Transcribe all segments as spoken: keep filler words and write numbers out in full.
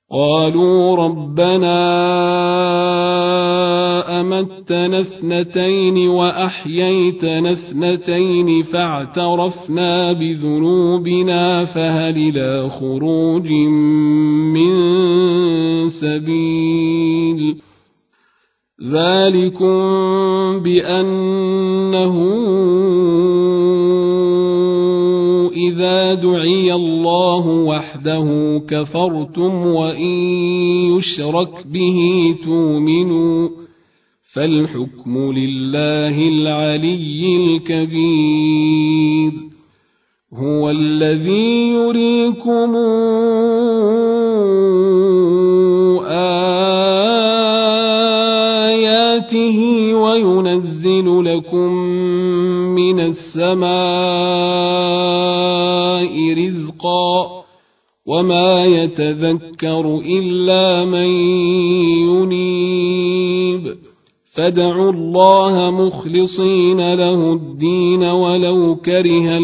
قالوا ربنا أمتنا اثنتين وأحييتنا اثنتين فاعترفنا بذنوبنا فهل إلى خروج من سبيل ذلكم بأنه إذا دعي الله وحده كفرتم وإن يشرك به تؤمنوا فالحكم لله العلي الكبير هو الذي يريكم آياته وينزل لكم من السماء رزقا وما يتذكر إلا من ينيب فادعوا الله مخلصين له الدين ولو كره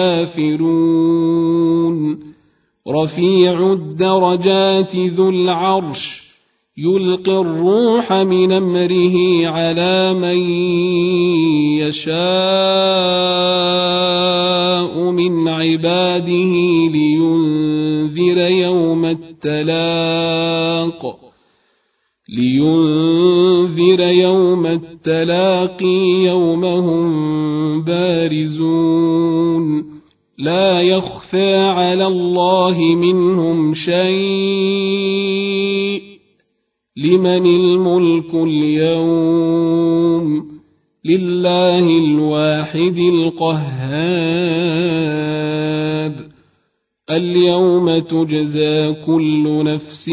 الكافرون رفيع الدرجات ذو العرش يلقي الروح من أمره على من يشاء من عباده لينذر يوم التلاق لينذر يوم التلاقي يوم هم بارزون لا يخفى على الله منهم شيء لمن الملك اليوم لله الواحد القهار اليوم تجزى كل نفس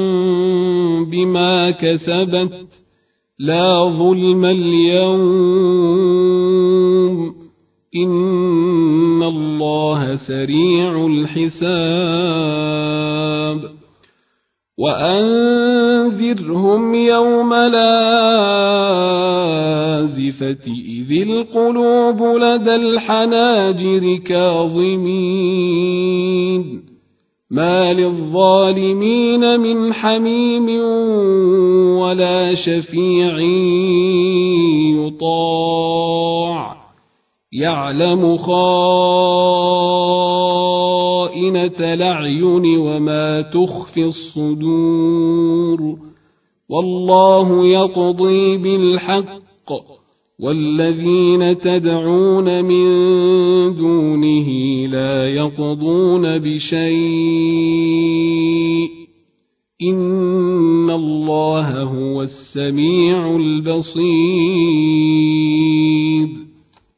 بما كسبت لا ظلم اليوم إن الله سريع الحساب وأنذرهم يوم الآزفة إذ القلوب لدى الحناجر كاظمين ما للظالمين من حميم ولا شفيع يطاع يعلم خائنة الأعين وما تخفي الصدور والله يقضي بالحق والذين تدعون من دونه لا يقضون بشيء إن الله هو السميع البصير